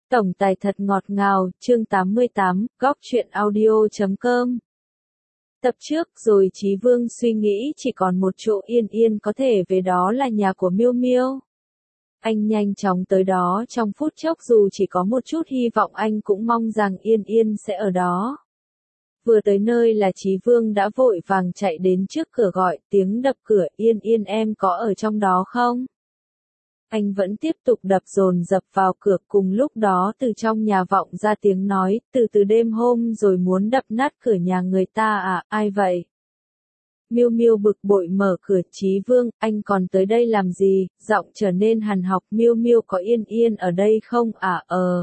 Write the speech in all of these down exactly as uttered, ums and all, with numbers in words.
Tổng tài thật ngọt ngào, chương tám mươi tám, góc truyện audio chấm com. Tập trước rồi Chí Vương suy nghĩ chỉ còn một chỗ Yên Yên có thể về, đó là nhà của Miêu Miêu. Anh nhanh chóng tới đó trong phút chốc, dù chỉ có một chút hy vọng anh cũng mong rằng Yên Yên sẽ ở đó. Vừa tới nơi là Chí Vương đã vội vàng chạy đến trước cửa gọi, tiếng đập cửa, Yên Yên em có ở trong đó không? Anh vẫn tiếp tục đập dồn dập vào cửa, cùng lúc đó từ trong nhà vọng ra tiếng nói, từ từ đêm hôm rồi muốn đập nát cửa nhà người ta à, ai vậy? Miêu Miêu bực bội mở cửa. Chí Vương, anh còn tới đây làm gì? Giọng trở nên hằn học. Miêu Miêu có Yên Yên ở đây không à? Ờ.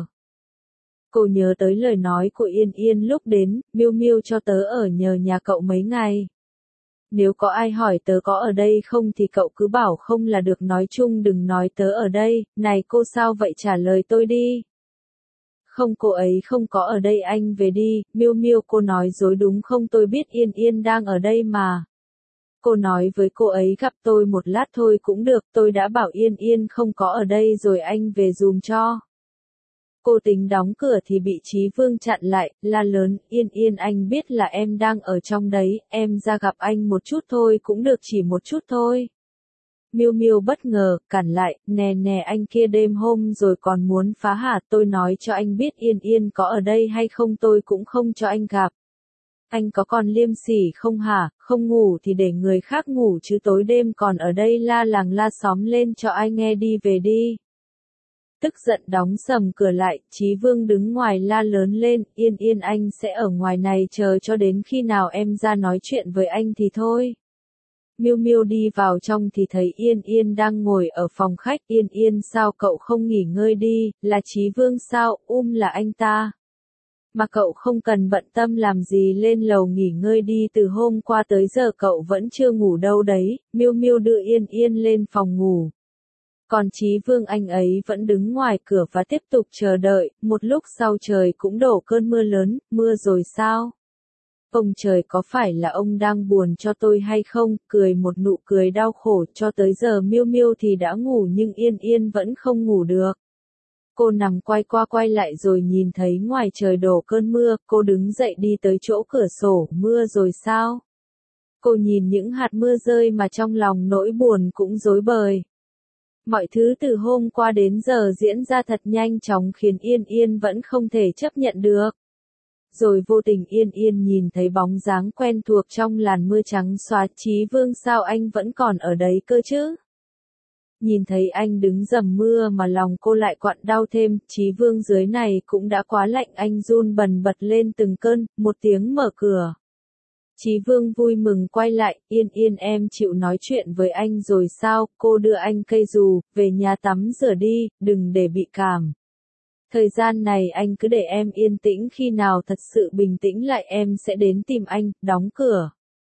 Cô nhớ tới lời nói của Yên Yên lúc đến, Miêu Miêu cho tớ ở nhờ nhà cậu mấy ngày. Nếu có ai hỏi tớ có ở đây không thì cậu cứ bảo không là được, nói chung đừng nói tớ ở đây. Này cô sao vậy, trả lời tôi đi. Không, cô ấy không có ở đây, anh về đi. Miêu Miêu, cô nói dối đúng không? Tôi biết Yên Yên đang ở đây mà. Cô nói với cô ấy gặp tôi một lát thôi cũng được, tôi đã bảo Yên Yên không có ở đây rồi, anh về dùm cho. Cô tính đóng cửa thì bị Chí Vương chặn lại, la lớn, Yên Yên anh biết là em đang ở trong đấy, em ra gặp anh một chút thôi cũng được, chỉ một chút thôi. Miêu Miêu bất ngờ, cản lại, nè nè anh kia đêm hôm rồi còn muốn phá hả, tôi nói cho anh biết Yên Yên có ở đây hay không tôi cũng không cho anh gặp. Anh có còn liêm sỉ không hả, không ngủ thì để người khác ngủ chứ tối đêm còn ở đây la làng la xóm lên cho ai nghe, đi về đi. Tức giận đóng sầm cửa lại, Chí Vương đứng ngoài la lớn lên, Yên Yên anh sẽ ở ngoài này chờ cho đến khi nào em ra nói chuyện với anh thì thôi. Miêu Miêu đi vào trong thì thấy Yên Yên đang ngồi ở phòng khách. Yên Yên sao cậu không nghỉ ngơi đi, là Chí Vương sao, um là anh ta. Mà cậu không cần bận tâm làm gì, lên lầu nghỉ ngơi đi, từ hôm qua tới giờ cậu vẫn chưa ngủ đâu đấy. Miêu Miêu đưa Yên Yên lên phòng ngủ. Còn Chí Vương anh ấy vẫn đứng ngoài cửa và tiếp tục chờ đợi. Một lúc sau trời cũng đổ cơn mưa lớn. Mưa rồi sao? Ông trời, có phải là ông đang buồn cho tôi hay không? Cười một nụ cười đau khổ. Cho tới giờ Miêu Miêu thì đã ngủ nhưng Yên Yên vẫn không ngủ được. Cô nằm quay qua quay lại rồi nhìn thấy ngoài trời đổ cơn mưa. Cô đứng dậy đi tới chỗ cửa sổ. Mưa rồi sao? Cô nhìn những hạt mưa rơi mà trong lòng nỗi buồn cũng rối bời. Mọi thứ từ hôm qua đến giờ diễn ra thật nhanh chóng khiến Yên Yên vẫn không thể chấp nhận được. Rồi vô tình Yên Yên nhìn thấy bóng dáng quen thuộc trong làn mưa trắng xóa. Chí Vương sao anh vẫn còn ở đấy cơ chứ? Nhìn thấy anh đứng dầm mưa mà lòng cô lại quặn đau thêm. Chí Vương dưới này cũng đã quá lạnh, anh run bần bật lên từng cơn. Một tiếng mở cửa. Chí Vương vui mừng quay lại, Yên Yên em chịu nói chuyện với anh rồi sao? Cô đưa anh cây dù, về nhà tắm rửa đi, đừng để bị cảm. Thời gian này anh cứ để em yên tĩnh, khi nào thật sự bình tĩnh lại em sẽ đến tìm anh. Đóng cửa.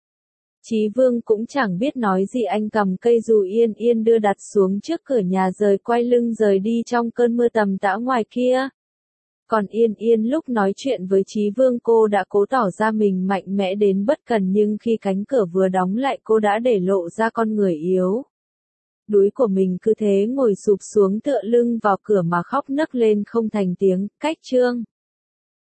Chí Vương cũng chẳng biết nói gì, anh cầm cây dù Yên Yên đưa đặt xuống trước cửa nhà rồi quay lưng rời đi trong cơn mưa tầm tã ngoài kia. Còn Yên Yên lúc nói chuyện với Chí Vương cô đã cố tỏ ra mình mạnh mẽ đến bất cần, nhưng khi cánh cửa vừa đóng lại cô đã để lộ ra con người yếu đuối của mình, cứ thế ngồi sụp xuống tựa lưng vào cửa mà khóc nấc lên không thành tiếng. Cách chương